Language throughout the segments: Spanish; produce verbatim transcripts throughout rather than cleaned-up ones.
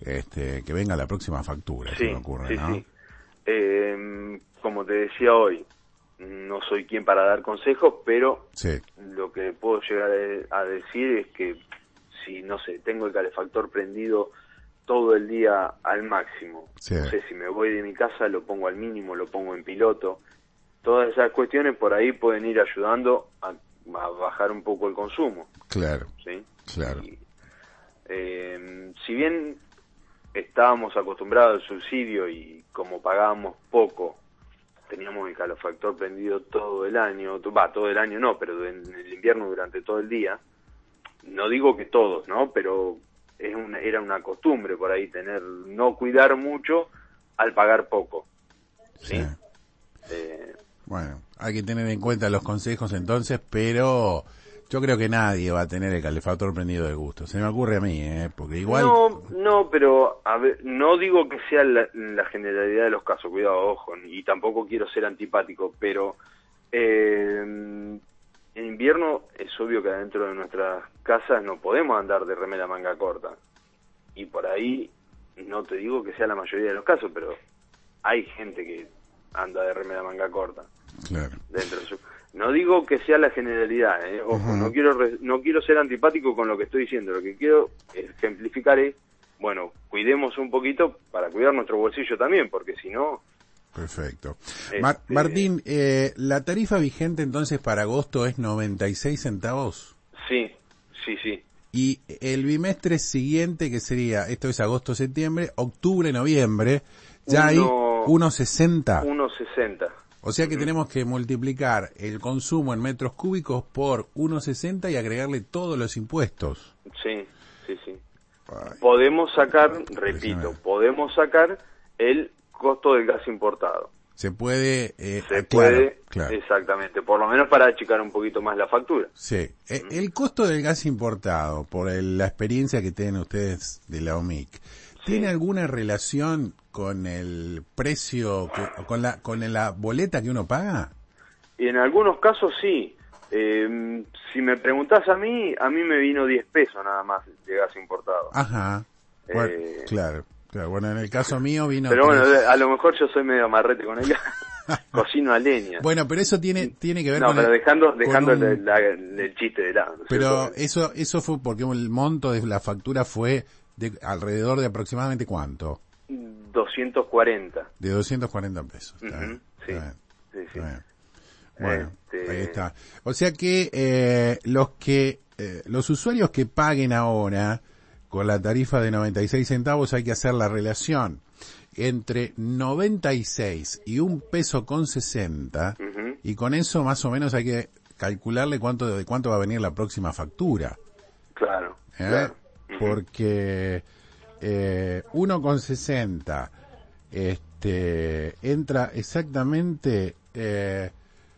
este, que venga la próxima factura, sí, se me ocurre, sí, ¿no? Sí. Eh, como te decía hoy, no soy quien para dar consejos, pero sí. lo que puedo llegar a decir es que si, no sé, tengo el calefactor prendido todo el día al máximo, Sí. no sé, si me voy de mi casa lo pongo al mínimo, lo pongo en piloto, todas esas cuestiones por ahí pueden ir ayudando a, a bajar un poco el consumo. Claro, ¿sí? claro. Y, eh, si bien estábamos acostumbrados al subsidio y como pagábamos poco, teníamos el calefactor prendido todo el año, va, todo el año no, pero en el invierno durante todo el día, no digo que todos, ¿no? Pero es una, era una costumbre por ahí tener, no cuidar mucho al pagar poco, ¿sí? Sí. Eh, Bueno, hay que tener en cuenta los consejos entonces, pero yo creo que nadie va a tener el calefactor prendido de gusto. Se me ocurre a mí, ¿eh? Porque igual... No, no, pero a ver, no digo que sea la, la generalidad de los casos, cuidado, ojo, y tampoco quiero ser antipático, pero eh, en invierno es obvio que adentro de nuestras casas no podemos andar de remera manga corta. Y por ahí, no te digo que sea la mayoría de los casos, pero hay gente que anda de remera manga corta. Claro. Dentro de su... No digo que sea la generalidad, ¿eh? Ojo, uh-huh. no quiero re... no quiero ser antipático con lo que estoy diciendo, lo que quiero ejemplificar es, bueno, cuidemos un poquito para cuidar nuestro bolsillo también, porque si no... Perfecto. Este... Mar- Martín, eh, ¿la tarifa vigente entonces para agosto es noventa y seis centavos? Sí, sí, sí. Y el bimestre siguiente, que sería, esto es agosto-septiembre, octubre-noviembre, ya Uno... hay uno sesenta. uno sesenta. O sea que uh-huh. tenemos que multiplicar el consumo en metros cúbicos por uno sesenta y agregarle todos los impuestos. Sí, sí, sí. Ay, podemos sacar, repito, podemos sacar el costo del gas importado. Se puede... Eh, Se claro, puede, claro. exactamente, por lo menos para achicar un poquito más la factura. Sí. Eh, el costo del gas importado, por el, la experiencia que tienen ustedes de la O M I C, ¿tiene sí. alguna relación con el precio, que, con la con la boleta que uno paga? Y en algunos casos sí. Eh, si me preguntás a mí, a mí me vino diez pesos nada más de gas importado. Ajá. Bueno, eh, claro, claro. Bueno, en el caso mío vino... Pero tres... bueno, a lo mejor yo soy medio amarrete con ella. Cocino a leña. Bueno, pero eso tiene tiene que ver no, con... No, pero el, dejando dejando un... el, la, el chiste de lado. ¿no? Pero eso eso fue porque el monto de la factura fue de alrededor de aproximadamente ¿cuánto? doscientos cuarenta. De doscientos cuarenta pesos. Uh-huh, está bien, sí, está bien, sí, sí. Está bien. Bueno, este... ahí está. O sea que eh, los que eh, los usuarios que paguen ahora con la tarifa de noventa y seis centavos hay que hacer la relación entre noventa y seis y un peso con sesenta uh-huh. y con eso más o menos hay que calcularle cuánto de cuánto va a venir la próxima factura. Claro. ¿Eh? claro. Uh-huh. Porque eh, uno con sesenta este entra exactamente eh,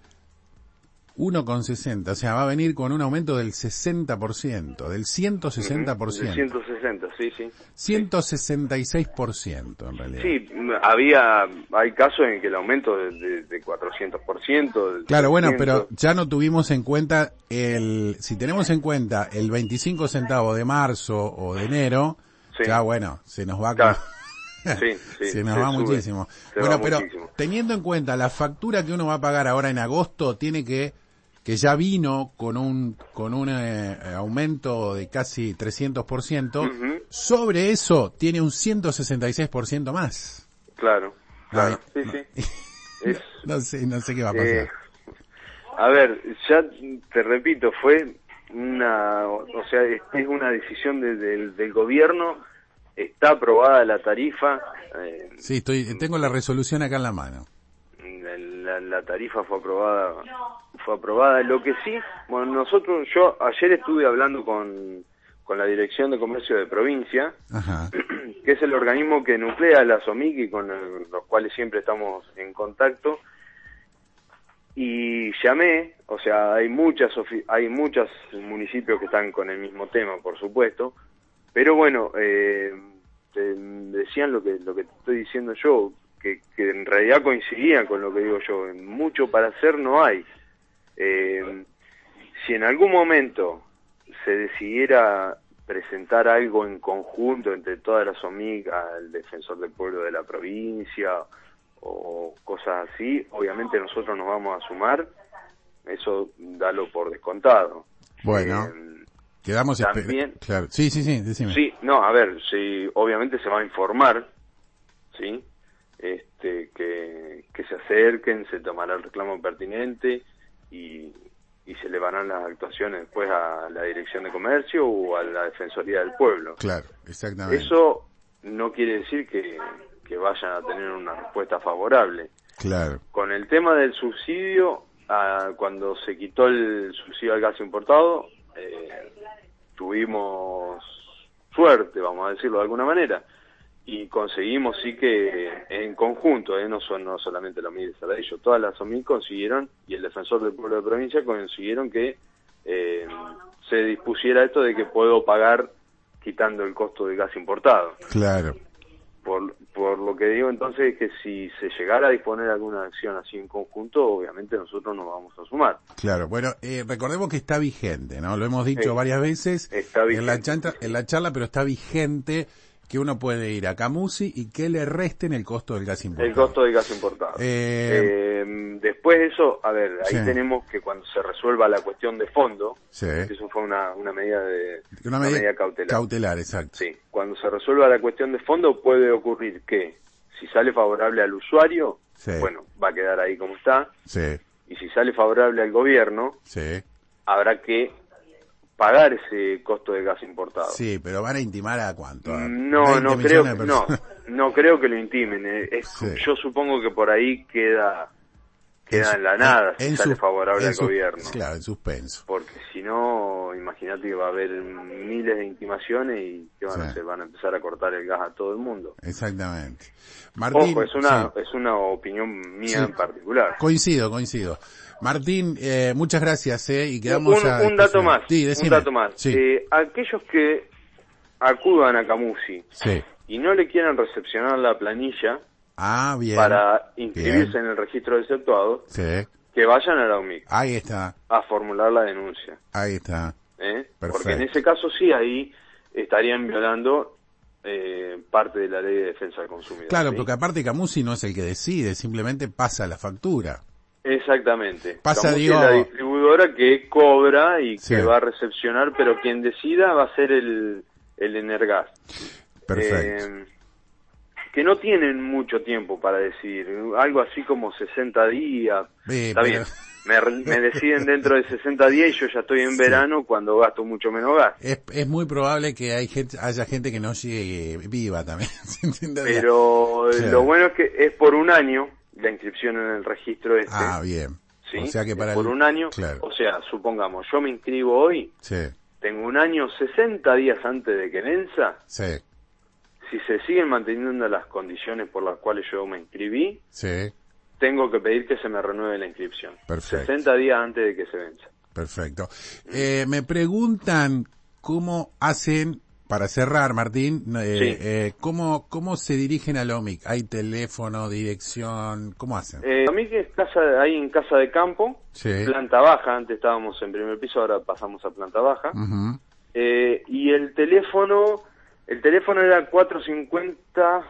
uno con sesenta, o sea, va a venir con un aumento del sesenta por ciento, del ciento sesenta por ciento. Uh-huh. ciento sesenta, sí, sí. ciento sesenta y seis por ciento en realidad. Sí, había, hay casos en que el aumento de, de, de cuatrocientos por ciento. Claro, bueno, pero ya no tuvimos en cuenta el, si tenemos en cuenta el veinticinco centavos de marzo o de enero, sí. ya bueno, se nos va claro. Sí, sí, se nos se va sube, muchísimo. Se bueno, va pero muchísimo. Teniendo en cuenta la factura que uno va a pagar ahora en agosto, tiene que que ya vino con un con un eh, aumento de casi trescientos por ciento, uh-huh. sobre eso tiene un ciento sesenta y seis por ciento más. Claro, claro, Ay, sí, sí. No, es, no sé, no sé qué va a pasar. Eh, a ver, ya te repito, fue una, o sea, es una decisión de, de, del gobierno, está aprobada la tarifa. Eh, sí, estoy, tengo la resolución acá en la mano. La, la tarifa fue aprobada, fue aprobada. Lo que sí, bueno, nosotros, yo ayer estuve hablando con, con la Dirección de Comercio de Provincia, Ajá. que es el organismo que nuclea la S O M I C y con el, los cuales siempre estamos en contacto, y llamé, o sea, hay muchas hay muchos municipios que están con el mismo tema, por supuesto, pero bueno, eh, te decían lo que lo que te estoy diciendo yo, que, que en realidad coincidían con lo que digo yo, mucho para hacer no hay. Eh, si en algún momento se decidiera presentar algo en conjunto entre todas las O M I C al defensor del pueblo de la provincia o cosas así, obviamente nosotros nos vamos a sumar, eso dalo por descontado. Bueno, eh, quedamos también, claro. Sí, sí, sí, decime. Sí, no, a ver, sí, obviamente se va a informar, ¿sí? Este, que, que se acerquen, se tomará el reclamo pertinente y, y se elevarán las actuaciones después a la Dirección de Comercio o a la Defensoría del Pueblo. Claro, exactamente. Eso no quiere decir que, que vayan a tener una respuesta favorable. Claro. Con el tema del subsidio, ah, cuando se quitó el subsidio al gas importado, eh, tuvimos suerte, vamos a decirlo de alguna manera, y conseguimos sí que en conjunto, eh, no son no solamente la O M I de Saladillo, todas las O M I consiguieron, y el defensor del pueblo de provincia consiguieron que eh, se dispusiera esto de que puedo pagar quitando el costo del gas importado. Claro. Por, por lo que digo entonces es que si se llegara a disponer alguna acción así en conjunto, obviamente nosotros nos vamos a sumar. Claro, bueno, eh, recordemos que está vigente, ¿no? Lo hemos dicho Sí, varias veces está en la, vigente. chanta, en la charla, pero está vigente que uno puede ir a Camusi y que le resten el costo del gas importado. El costo del gas importado. Eh, eh, después de eso, a ver, ahí sí. tenemos que cuando se resuelva la cuestión de fondo, sí. eso fue una, una medida de una, una medida, medida cautelar. Cautelar, exacto. Sí, cuando se resuelva la cuestión de fondo puede ocurrir que si sale favorable al usuario, sí. bueno, va a quedar ahí como está. Sí. Y si sale favorable al gobierno, sí. habrá que pagar ese costo de gas importado. Sí, pero van a intimar a cuánto? ¿A no, no creo, no, personas? no creo que lo intimen. Es, sí. Yo supongo que por ahí queda queda en, en la nada en, si en sale sus, favorable al sus, gobierno. Claro, en suspenso. Porque si no, imagínate que va a haber miles de intimaciones y que van sí. a hacer, van a empezar a cortar el gas a todo el mundo. Exactamente. Martín, Ojo, es una sí. es una opinión mía sí. en particular. Coincido, coincido. Martín, eh, muchas gracias, eh, y quedamos un, a... Un dato más, sí, un dato más. Sí. Eh, aquellos que acudan a Camusi sí. y no le quieran recepcionar la planilla ah, bien, para inscribirse bien. en el registro de exceptuados, sí. que vayan a la O M I C. Ahí está. A formular la denuncia. Ahí está. ¿Eh? Perfecto. Porque en ese caso sí, ahí estarían violando eh, parte de la ley de defensa del consumidor. Claro, ¿sí? porque aparte Camusi no es el que decide, simplemente pasa la factura. Exactamente. Pasa, Camusi digo... es la distribuidora que cobra y sí. que va a recepcionar, pero quien decida va a ser el, el Energas. Perfecto. Eh, que no tienen mucho tiempo para decidir, algo así como sesenta días. Eh, Está pero... bien, me, me deciden dentro de sesenta días y yo ya estoy en sí. verano cuando gasto mucho menos gas. Es, es muy probable que hay gente, haya gente que no llegue viva también. Pero claro. Lo bueno es que es por un año la inscripción en el registro este. Ah, bien. ¿Sí? O sea que para por el... un año, claro. o sea, supongamos, yo me inscribo hoy, sí. tengo un año sesenta días antes de que venza, sí. si se siguen manteniendo las condiciones por las cuales yo me inscribí, sí. tengo que pedir que se me renueve la inscripción. Perfecto. sesenta días antes de que se venza. Perfecto. Eh, me preguntan cómo hacen, para cerrar, Martín, eh, sí. eh, cómo, cómo se dirigen a la O M I C. ¿Hay teléfono, dirección? ¿Cómo hacen? Eh, a mí que es casa, ahí en Casa de Campo, sí. planta baja, antes estábamos en primer piso, ahora pasamos a planta baja. Uh-huh. eh, y el teléfono, el teléfono era cuatrocientos cincuenta,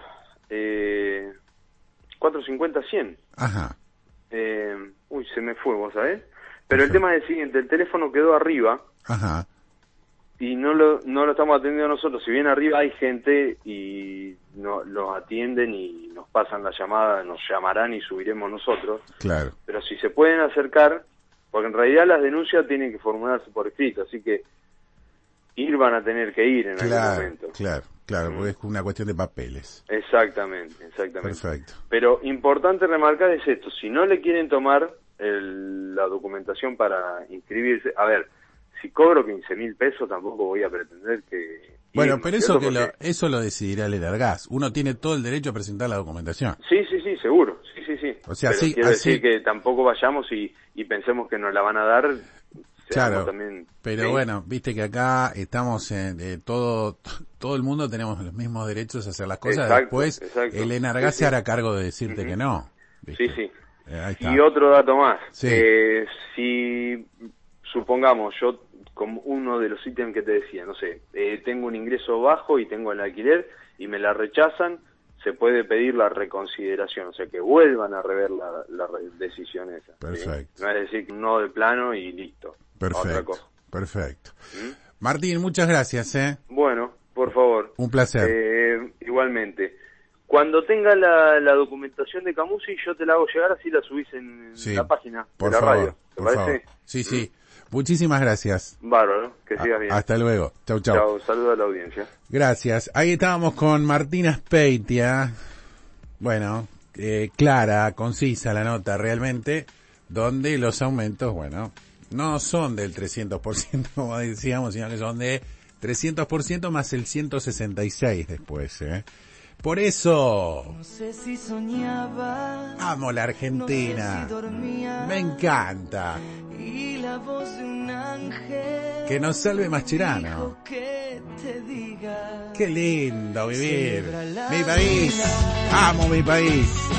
eh, cuatrocientos cincuenta cien. Ajá. Eh, uy, se me fue, vos sabés. Pero el tema es el siguiente, el teléfono quedó arriba. Ajá. Y no lo no lo estamos atendiendo nosotros. Si bien arriba hay gente y no, los atienden y nos pasan la llamada, nos llamarán y subiremos nosotros. Claro. Pero si se pueden acercar, porque en realidad las denuncias tienen que formularse por escrito, así que ir van a tener que ir en claro, algún momento. Claro, claro, porque es una cuestión de papeles. Exactamente, exactamente. Perfecto. Pero importante remarcar es esto, si no le quieren tomar el, la documentación para inscribirse, a ver, si cobro quince mil pesos tampoco voy a pretender que... Bueno, ir, pero eso que porque... lo, eso lo decidirá el Energas. Uno tiene todo el derecho a presentar la documentación. Sí, sí, sí, seguro. Sí, sí, sí. O sea, pero sí, quiero así... decir que tampoco vayamos y, y pensemos que nos la van a dar. Claro, también, pero ¿sí? bueno, viste que acá estamos en eh, todo, todo el mundo tenemos los mismos derechos a hacer las cosas. Exacto, Después exacto. el Energas sí, se sí. hará cargo de decirte uh-huh. que no. ¿viste? Sí, sí. Eh, ahí está. Y otro dato más. Sí. Eh, si supongamos yo como uno de los ítems que te decía, no sé, eh, tengo un ingreso bajo y tengo el alquiler y me la rechazan, se puede pedir la reconsideración, o sea, que vuelvan a rever la, la re- decisión esa. Perfecto. ¿Sí? No es decir, no de plano y listo. Perfecto. Otra cosa. Perfecto. ¿Mm? Martín, muchas gracias, ¿eh? Bueno, por favor. Un placer. Eh, igualmente. Cuando tenga la, la documentación de Camusi, yo te la hago llegar, así la subís en Sí, la página por de la favor, radio. ¿Te por parece? favor. Sí, sí. Muchísimas gracias. Bárbaro, que sigas bien. Hasta luego. Chau, chau. Chao, saludos a la audiencia. Gracias. Ahí estábamos con Martina Speitia. Bueno, eh, clara, concisa la nota realmente, donde los aumentos, bueno, no son del trescientos por ciento como decíamos, sino que son de trescientos por ciento más el ciento sesenta y seis después, ¿eh? Por eso, no sé si soñaba, amo la Argentina, no sé si dormía, me encanta, y la voz de un ángel que nos salve Mascherano. dijo que te diga, Qué lindo vivir, celebra la mi país, vida. amo mi país,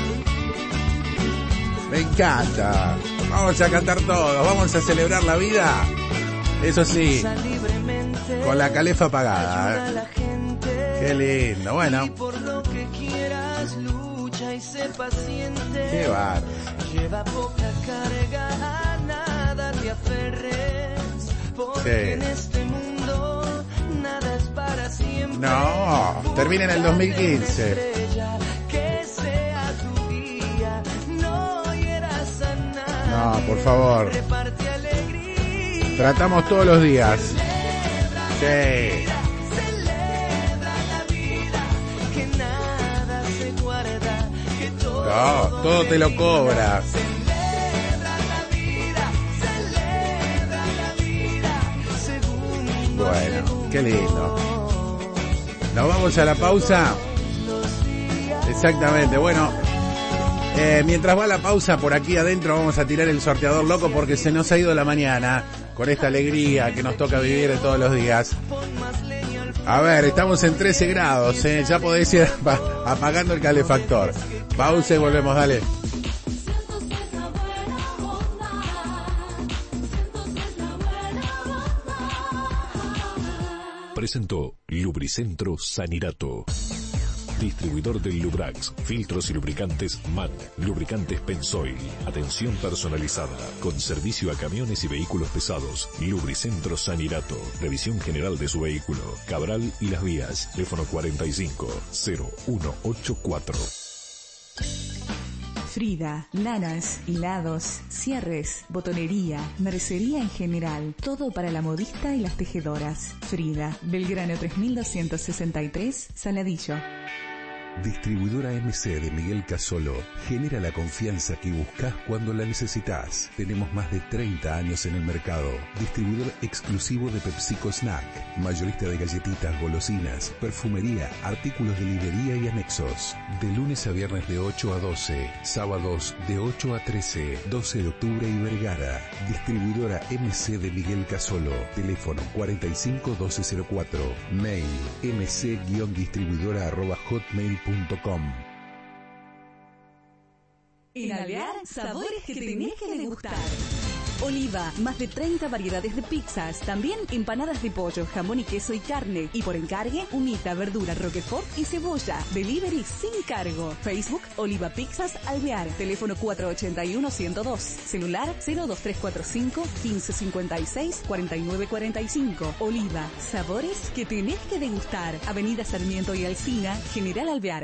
me encanta, vamos a cantar todos, vamos a celebrar la vida, eso sí, Usa libremente, con la calefa ayuda apagada, a ¿eh? la gente, Qué lindo, bueno, y por lo que quieras lucha y sé paciente, qué bar. lleva poca carga, a nada te aferres, porque Sí. en este mundo nada es para siempre. No, termina en el dos mil quince. Busca una estrella que sea tu guía, no hieras a nadie, No, por favor. reparte alegría, Tratamos todos los días. Sí. celebra la vida, que nada se guarda, que todo, No, todo te lo cobra. celebra la vida, celebra la vida, segundo a Bueno, segundo. qué lindo. Nos vamos a la pausa. Exactamente, bueno, eh, mientras va la pausa, por aquí adentro vamos a tirar el sorteador loco porque se nos ha ido la mañana con esta alegría que nos toca vivir todos los días. A ver, estamos en trece grados, ¿eh? Ya podéis ir apa- apagando el calefactor. Pausa y volvemos, dale. Presentó Lubricentro Sanirato. Distribuidor del Lubrax, filtros y lubricantes M A N, lubricantes Pensoil, atención personalizada, con servicio a camiones y vehículos pesados. Lubricentro Sanirato, revisión general de su vehículo. Cabral y Las Vías, teléfono cuarenta y cinco, cero uno ochenta y cuatro. Frida, lanas, hilados, cierres, botonería, mercería en general, todo para la modista y las tejedoras. Frida, Belgrano tres mil doscientos sesenta y tres, Saladillo. Distribuidora M C de Miguel Casolo genera la confianza que buscas cuando la necesitas. Tenemos más de treinta años en el mercado. Distribuidor exclusivo de PepsiCo Snack, mayorista de galletitas, golosinas, perfumería, artículos de librería y anexos. De lunes a viernes de ocho a doce, sábados de ocho a trece, doce de octubre y Vergara. Distribuidora M C de Miguel Casolo. Teléfono cuarenta y cinco doce cero cuatro. Mail mc-distribuidora arroba hotmail punto com. En Alvear, sabores que tenés que degustar. Oliva, más de treinta variedades de pizzas, también empanadas de pollo, jamón y queso y carne. Y por encargue, humita, verdura, roquefort y cebolla. Delivery sin cargo. Facebook, Oliva Pizzas Alvear. Teléfono cuatro ocho uno, uno cero dos. Celular cero dos tres cuatro cinco, quince cincuenta y seis, cuarenta y nueve cuarenta y cinco. Oliva, sabores que tenés que degustar. Avenida Sarmiento y Alsina, General Alvear.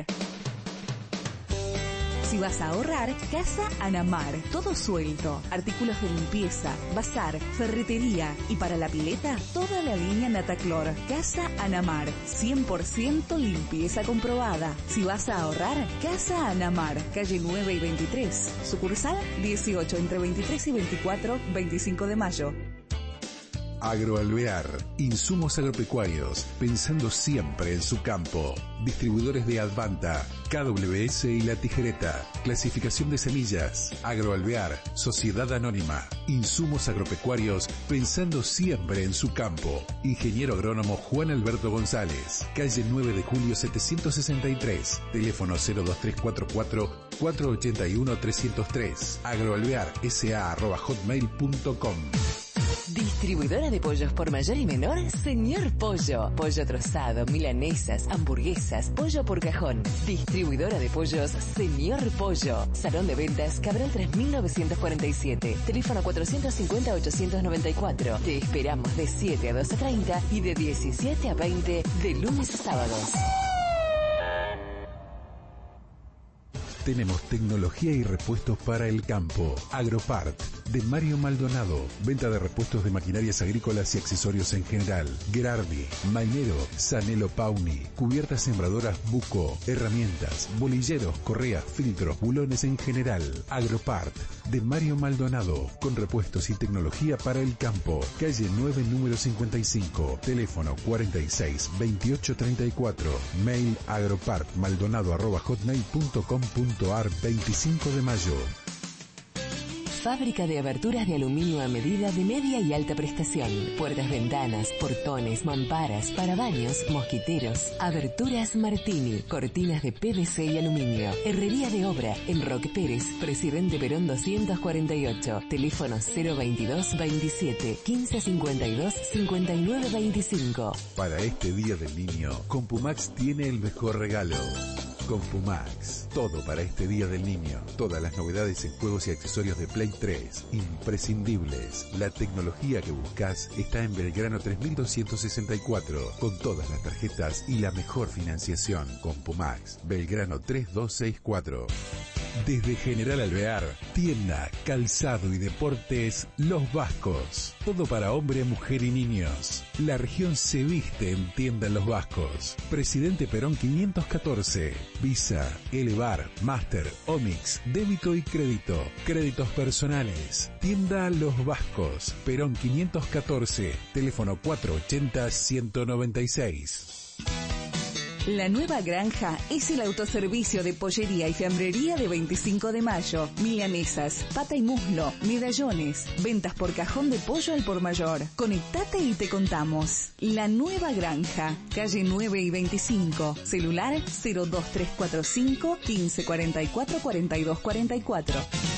Si vas a ahorrar, Casa Anamar, todo suelto, artículos de limpieza, bazar, ferretería y para la pileta, toda la línea Nataclor. Casa Anamar, cien por ciento limpieza comprobada. Si vas a ahorrar, Casa Anamar, calle nueve y veintitrés, sucursal dieciocho entre veintitrés y veinticuatro, veinticinco de mayo. Agroalvear, insumos agropecuarios, pensando siempre en su campo. Distribuidores de Advanta, K W S y La Tijereta. Clasificación de semillas. Agroalvear, Sociedad Anónima. Insumos agropecuarios, pensando siempre en su campo. Ingeniero agrónomo Juan Alberto González. Calle nueve de julio setecientos sesenta y tres. Teléfono cero dos tres cuatro cuatro, cuatro ocho uno, tres cero tres. Agroalvear, sa arroba hotmail punto com. Distribuidora de pollos por mayor y menor, Señor Pollo. Pollo trozado, milanesas, hamburguesas, pollo por cajón. Distribuidora de pollos, Señor Pollo. Salón de ventas, Cabral tres mil novecientos cuarenta y siete. Teléfono cuatrocientos cincuenta, ochocientos noventa y cuatro. Te esperamos de siete a doce treinta y de diecisiete a veinte de lunes a sábados. Tenemos tecnología y repuestos para el campo. Agropart, de Mario Maldonado. Venta de repuestos de maquinarias agrícolas y accesorios en general. Gerardi, Mainero, Sanelo Pauni. Cubiertas sembradoras Buco. Herramientas, bolilleros, correas, filtros, bulones en general. Agropart, de Mario Maldonado. Con repuestos y tecnología para el campo. Calle nueve, número cincuenta y cinco. Teléfono cuarenta y seis, veintiocho treinta y cuatro. Mail agropartmaldonado arroba hotmail punto com punto ar. veinticinco de mayo. Fábrica de aberturas de aluminio a medida de media y alta prestación. Puertas, ventanas, portones, mamparas, parabaños, mosquiteros. Aberturas Martini. Cortinas de P V C y aluminio. Herrería de obra en Roque Pérez, Presidente Perón doscientos cuarenta y ocho. Teléfono cero veintidós, veintisiete, quince cincuenta y dos, cincuenta y nueve veinticinco. Para este Día del Niño, Compumax tiene el mejor regalo. Compumax, todo para este Día del Niño. Todas las novedades en juegos y accesorios de Play tres, imprescindibles. La tecnología que buscas está en Belgrano tres mil doscientos sesenta y cuatro, con todas las tarjetas y la mejor financiación. Compumax, Belgrano tres dos seis cuatro. Desde General Alvear, tienda, calzado y deportes, Los Vascos. Todo para hombre, mujer y niños. La región se viste en tienda Los Vascos. Presidente Perón quinientos catorce. Visa, Elevar, Master, Omix, débito y crédito. Créditos personales. Tienda Los Vascos. Perón quinientos catorce. Teléfono cuatrocientos ochenta, ciento noventa y seis. La Nueva Granja es el autoservicio de pollería y fiambrería de veinticinco de mayo. Milanesas, pata y muslo, medallones, ventas por cajón de pollo al por mayor. Conectate y te contamos. La Nueva Granja, calle nueve y veinticinco, celular cero dos tres cuatro cinco, quince cuarenta y cuatro, cuarenta y dos cuarenta y cuatro.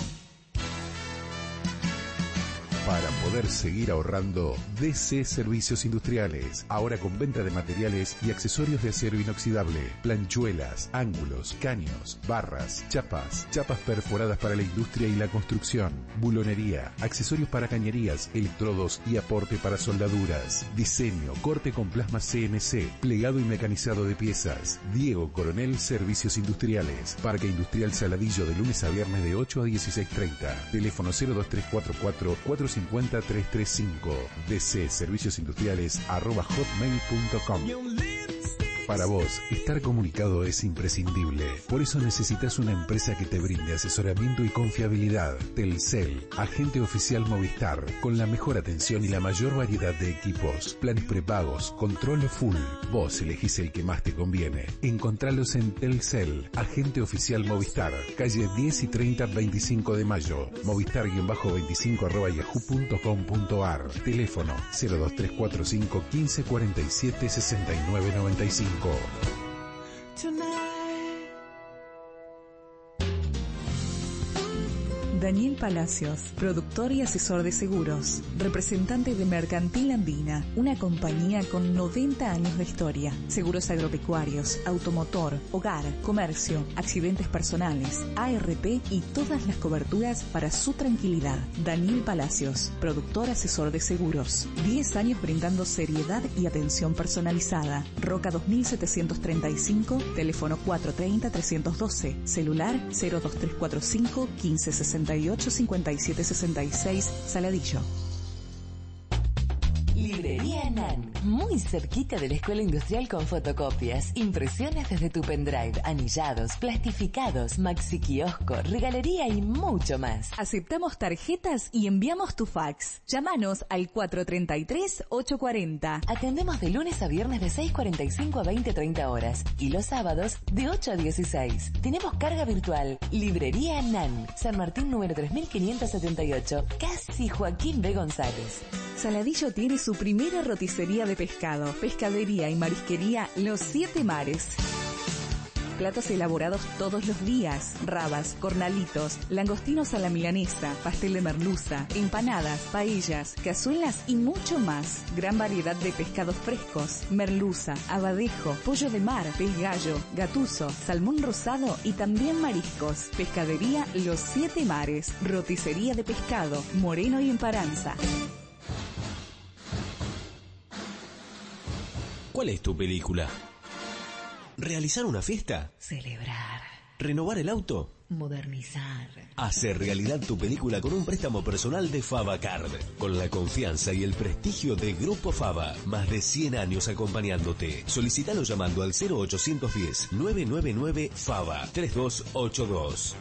Para poder seguir ahorrando, D C Servicios Industriales. Ahora con venta de materiales y accesorios de acero inoxidable. Planchuelas, ángulos, caños, barras, chapas, chapas perforadas para la industria y la construcción. Bulonería, accesorios para cañerías, electrodos y aporte para soldaduras. Diseño, corte con plasma C N C, plegado y mecanizado de piezas. Diego Coronel Servicios Industriales. Parque Industrial Saladillo de lunes a viernes de ocho a dieciséis treinta. Teléfono cero dos tres cuatro cuatro, cuatro cincuenta, tres treinta y cinco. D C Servicios Industriales arroba hotmail punto com. Para vos, estar comunicado es imprescindible. Por eso necesitas una empresa que te brinde asesoramiento y confiabilidad. Telcel, agente oficial Movistar, con la mejor atención y la mayor variedad de equipos. Planes prepagos, control full. Vos elegís el que más te conviene. Encontralos en Telcel, agente oficial Movistar, calle diez y treinta, veinticinco de mayo. Movistar-veinticinco arroba yahoo punto com punto ar. Teléfono cero dos tres cuatro cinco, quince cuarenta y siete, sesenta y nueve noventa y cinco. Daniel Palacios, productor y asesor de seguros, representante de Mercantil Andina, una compañía con noventa años de historia. Seguros agropecuarios, automotor, hogar, comercio, accidentes personales, A R P y todas las coberturas para su tranquilidad. Daniel Palacios, productor asesor de seguros. diez años brindando seriedad y atención personalizada. Roca dos mil setecientos treinta y cinco, teléfono cuatro treinta, trescientos doce, celular cero dos tres cuatro cinco, quince sesenta y ocho, cincuenta y siete sesenta y seis, Saladillo. Librería Nan, muy cerquita de la Escuela Industrial con fotocopias, impresiones desde tu pendrive, anillados, plastificados, maxi kiosco, regalería y mucho más. Aceptamos tarjetas y enviamos tu fax. Llámanos al cuatro treinta y tres, ocho cuarenta. Atendemos de lunes a viernes de seis cuarenta y cinco a veinte treinta horas y los sábados de ocho a dieciséis. Tenemos carga virtual. Librería Nan, San Martín número tres mil quinientos setenta y ocho, casi Joaquín B. González. Saladillo tiene su primera roticería de pescado, pescadería y marisquería Los Siete Mares. platos elaborados todos los días. Rabas, cornalitos, langostinos a la milanesa, pastel de merluza, empanadas, paellas, cazuelas y mucho más. Gran variedad de pescados frescos, merluza, abadejo, pollo de mar, pez gallo, gatuso, salmón rosado y también mariscos. Pescadería Los Siete Mares, roticería de pescado, Moreno y Emparanza. ¿Cuál es tu película? ¿Realizar una fiesta? Celebrar. ¿Renovar el auto? Modernizar. Hacer realidad tu película con un préstamo personal de FavaCard. Con la confianza y el prestigio de Grupo Fava. Más de cien años acompañándote. Solicítalo llamando al cero ochocientos diez, nueve nueve nueve Fava tres dos ocho dos.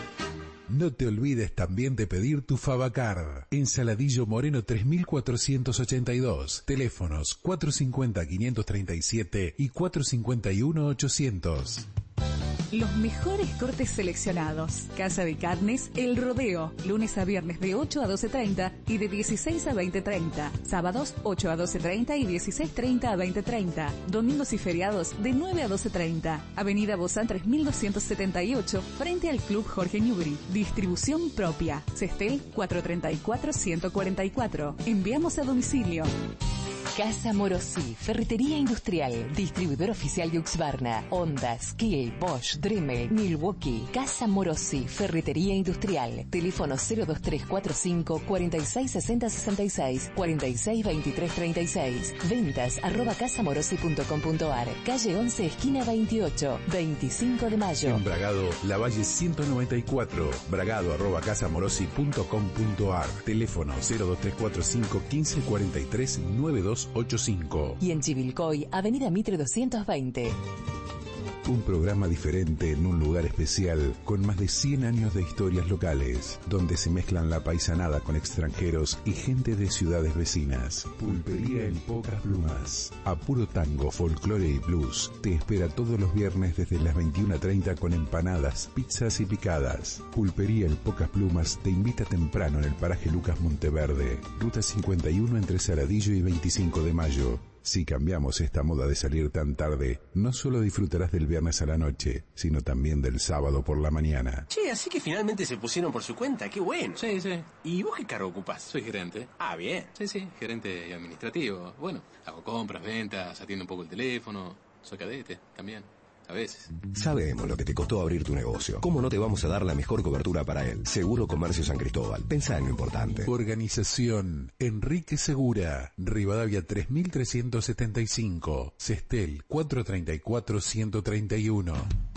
No te olvides también de pedir tu FavaCard. En Saladillo Moreno tres mil cuatrocientos ochenta y dos. Teléfonos cuatrocientos cincuenta, quinientos treinta y siete y cuatrocientos cincuenta y uno, ochocientos. Los mejores cortes seleccionados. Casa de Carnes El Rodeo. Lunes a viernes de ocho a doce treinta y de dieciséis a veinte treinta. Sábados ocho a doce treinta y dieciséis treinta a veinte treinta. Domingos y feriados de nueve a doce treinta. Avenida Bozán tres mil doscientos setenta y ocho, frente al Club Jorge Newbery. Distribución propia. Cestel cuatrocientos treinta y cuatro, ciento cuarenta y cuatro. Enviamos a domicilio. Casa Morosi, ferretería industrial, distribuidor oficial de Husqvarna, Honda, Skill, Bosch, Dremel, Milwaukee. Casa Morosi, ferretería industrial, teléfono cero dos tres cuatro cinco, cuarenta y seis sesenta sesenta y seis, cuarenta y seis veintitrés treinta y seis, ventas arroba casamorosi punto com punto ar, calle once, esquina veintiocho, veinticinco de mayo. En Bragado, Lavalle ciento noventa y cuatro, bragado arroba casamorosi punto com punto ar, teléfono cero dos tres cuatro cinco, quince cuarenta y tres, noventa y dos ochenta y cinco. Y en Chivilcoy, avenida Mitre doscientos veinte. Un programa diferente en un lugar especial, con más de cien años de historias locales, donde se mezclan la paisanada con extranjeros y gente de ciudades vecinas. Pulpería El Pocas Plumas. A puro tango, folclore y blues. Te espera todos los viernes desde las veintiuna treinta con empanadas, pizzas y picadas. Pulpería El Pocas Plumas te invita temprano en el paraje Lucas Monteverde, ruta cincuenta y uno entre Saladillo y veinticinco de mayo. Si cambiamos esta moda de salir tan tarde, no solo disfrutarás del viernes a la noche, sino también del sábado por la mañana. Che, así que finalmente se pusieron por su cuenta, qué bueno. Sí, sí. ¿Y vos qué cargo ocupás? Soy gerente. Ah, bien. Sí, sí, gerente y administrativo. Bueno, hago compras, ventas, atiendo un poco el teléfono. Soy cadete también. A veces. Sabemos lo que te costó abrir tu negocio. ¿Cómo no te vamos a dar la mejor cobertura para él? Seguro Comercio San Cristóbal. Pensá en lo importante. Organización Enrique Segura. Rivadavia tres mil trescientos setenta y cinco. Cestel cuatrocientos treinta y cuatro, ciento treinta y uno.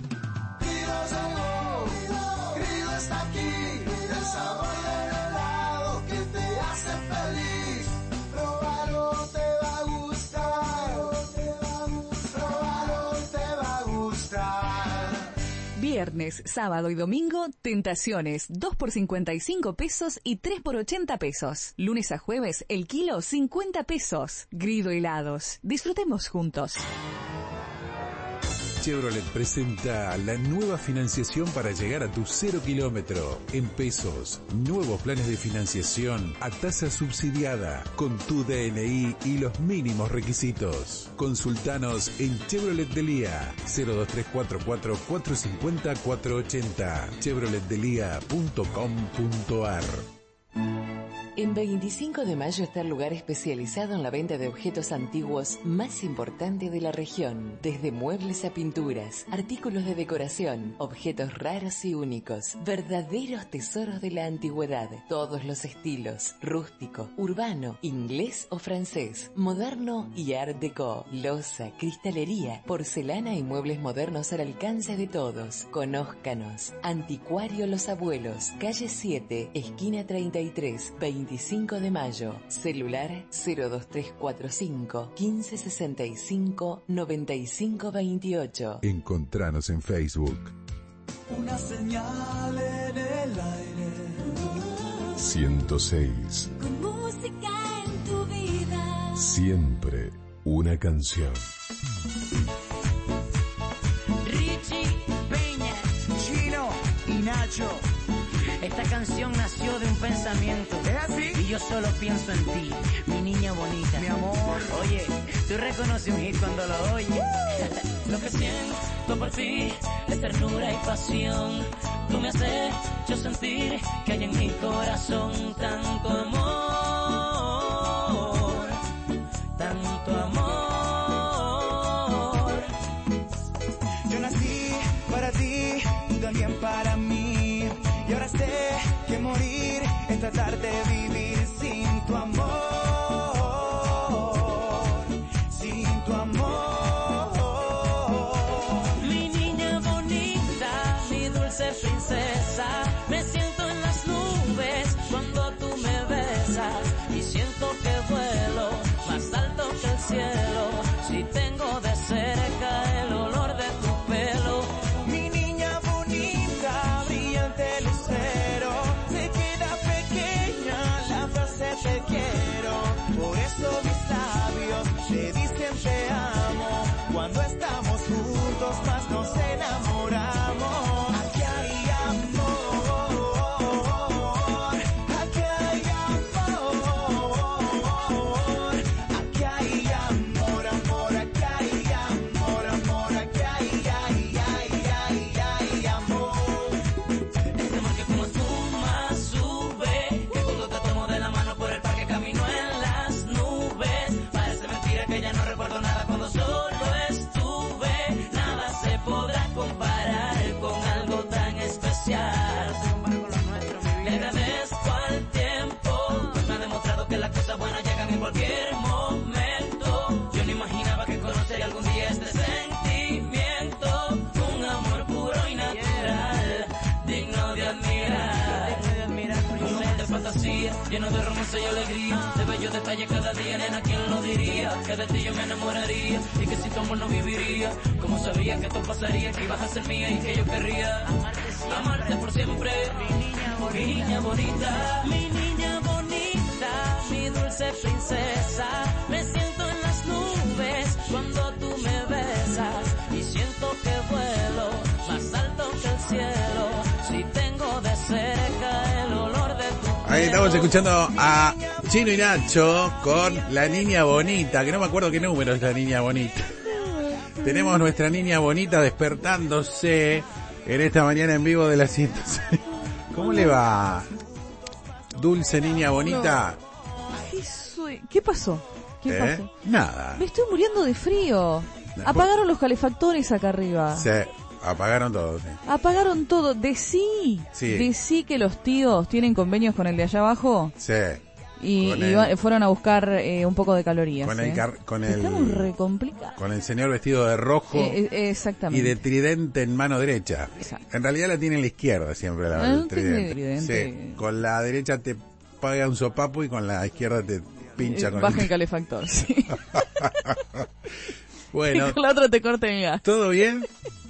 Viernes, sábado y domingo, Tentaciones, dos por cincuenta y cinco pesos y tres por ochenta pesos. Lunes a jueves, el kilo, cincuenta pesos. Grido Helados. Disfrutemos juntos. Chevrolet presenta la nueva financiación para llegar a tu cero kilómetro. En pesos, nuevos planes de financiación a tasa subsidiada, con tu D N I y los mínimos requisitos. Consultanos en Chevrolet Delía, cero dos tres cuatro cuatro, cuatro cinco cero, cuatro ocho cero, chevrolet delía punto com punto ar. En veinticinco de mayo está el lugar especializado en la venta de objetos antiguos más importante de la región. Desde muebles a pinturas, artículos de decoración, objetos raros y únicos. Verdaderos tesoros de la antigüedad. Todos los estilos. Rústico, urbano, inglés o francés. Moderno y art déco. Loza, cristalería, porcelana y muebles modernos al alcance de todos. Conózcanos. Anticuario Los Abuelos. Calle siete, esquina treinta y tres, veinticinco de mayo. Celular cero dos tres cuatro cinco, quince sesenta y cinco, noventa y cinco veintiocho. Encontranos en Facebook. Una señal en el aire. ciento seis. Con música en tu vida. Siempre una canción. Richie, Peña, Chino y Nacho. Esta canción nació de un pensamiento. ¿Es así? Y yo solo pienso en ti, mi niña bonita. Mi amor. Oye, tú reconoces un hit cuando lo oyes. Lo que siento por ti es ternura y pasión. Tú me has hecho sentir que hay en mi corazón tanto amor, tanto amor. Yo nací para ti, tú también para mí. Y ahora sé que morir es tratar de vivir sin tu amor, sin tu amor. Mi niña bonita, mi dulce princesa, me siento en las nubes cuando tú me besas y siento que vuelo más alto que el cielo si tengo de cerca el olor de tu pelo. Mi niña bonita, brillante lucero, se queda pequeña la frase te quiero. Por eso mis labios te dicen te amo. Cuando estamos juntos más nos enamoramos. Aquí hay amor, aquí hay amor, aquí hay amor, amor, aquí hay amor, amor, aquí hay, ay, ay, ay, ay, amor. Este amor que como espuma sube, que cuando te tomo de la mano por el parque camino en las nubes. Parece mentira que ya no recuerdo nada cuando solo estuve. Nada se podrá comparar con algo tan especial. Le agradezco al tiempo, pues me ha demostrado que las cosas buenas llegan en cualquier momento. Yo no imaginaba que conocería algún día este sentimiento, un amor puro y natural, digno de admirar. Un mundo de fantasía, lleno de romance y alegría, de bellos detalles cada día, nena, ¿quién lo diría? Que de ti yo me enamoraría y que sin tu amor no viviría. Como sabía que esto pasaría, que ibas a ser mía y que yo querría amarte por siempre. Mi niña bonita, mi niña bonita, mi niña bonita, mi dulce princesa. Me siento en las nubes cuando tú me besas y siento que vuelo más alto que el cielo si tengo de cerca el olor de tu Ahí estamos escuchando a Chino y Nacho con La Niña Bonita, que no me acuerdo qué número es La Niña Bonita. Tenemos nuestra niña bonita despertándose en esta mañana en vivo de la ciento seis. ¿Cómo le va? Dulce niña bonita. ¿Qué, soy? ¿Qué pasó? ¿Qué ¿Eh? pasó? Nada. Me estoy muriendo de frío. Apagaron los calefactores acá arriba. Se apagaron todos. Sí. Apagaron todo. Decí, Sí. decí que los tíos tienen convenios con el de allá abajo. Sí. Y, Con y el- va- fueron a buscar eh, un poco de calorías. Con eh. el car- con el Estamos re complicados. con el señor vestido de rojo Eh, eh, exactamente. y de tridente en mano derecha. En realidad la tiene en la izquierda siempre la Ah, el no tiene tridente. tridente. Sí. Con la derecha te paga un sopapo y con la izquierda te pincha Eh, con baja el el calefactor, sí. Bueno, Y con la otra te corta el gas. ¿todo bien?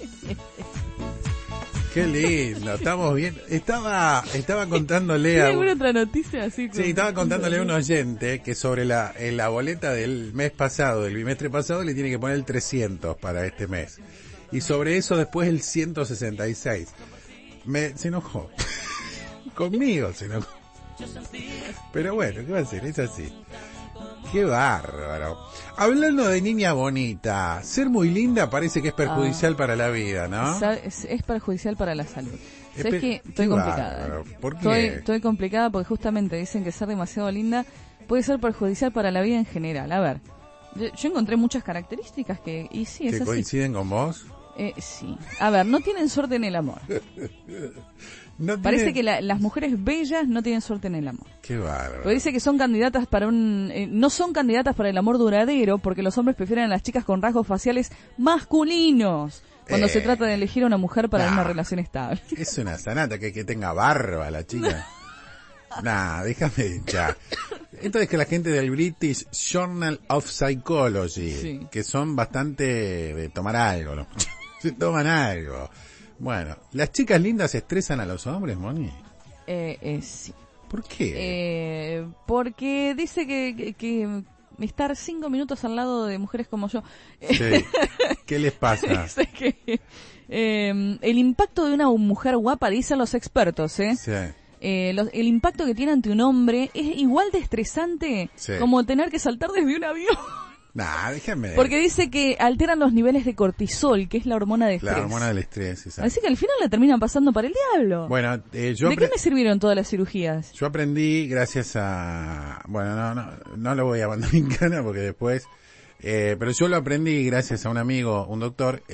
Qué lindo, estamos bien. Estaba estaba contándole ¿Tiene a alguna otra noticia así? Sí, estaba contándole a un oyente que sobre la en la boleta del mes pasado, del bimestre pasado, le tiene que poner el trescientos para este mes. Y sobre eso después el ciento sesenta y seis. Me, se enojó. Conmigo se enojó. Pero bueno, ¿qué va a hacer? Es así. Qué bárbaro. Hablando de niña bonita, ser muy linda parece que es perjudicial Ah. para la vida, ¿no? Sa- Es, es perjudicial para la salud. Es ¿Sabes pe- qué? qué Estoy complicada. bárbaro. ¿Por qué? Estoy, estoy complicada porque justamente dicen que ser demasiado linda puede ser perjudicial para la vida en general. A ver, yo, yo encontré muchas características que... Y sí, es ¿Que así. coinciden con vos? Eh, sí. A ver, no tienen suerte en el amor. No Parece tienen- que la- las mujeres bellas no tienen suerte en el amor. Qué bárbaro. Porque dice que son candidatas para un... eh, no son candidatas para el amor duradero porque los hombres prefieren a las chicas con rasgos faciales masculinos cuando Eh, se trata de elegir a una mujer para nah. una relación estable. Es una sanata que, que tenga barba la chica. Nah, déjame ya. Esto es que la gente del British Journal of Psychology, Sí. que son bastante de tomar algo, ¿no? Se toman algo. Bueno, ¿las chicas lindas estresan a los hombres, Moni? Eh, eh, sí. ¿Por qué? Eh, porque dice que, que, que estar cinco minutos al lado de mujeres como yo. Sí. ¿Qué les pasa? Dice que eh, el impacto de una mujer guapa, dicen los expertos, ¿eh? Sí. eh, los- el impacto que tiene ante un hombre es igual de estresante Sí. como tener que saltar desde un avión. Nah, déjame. Porque dice que alteran los niveles de cortisol, que es la hormona de estrés. La hormona del estrés, exacto. Así que al final la terminan pasando para el diablo. Bueno, eh, yo, ¿De qué apre- me sirvieron todas las cirugías? yo aprendí gracias a... Bueno, no, no, no lo voy a mandar en cana porque después... Eh, pero yo lo aprendí gracias a un amigo, un doctor,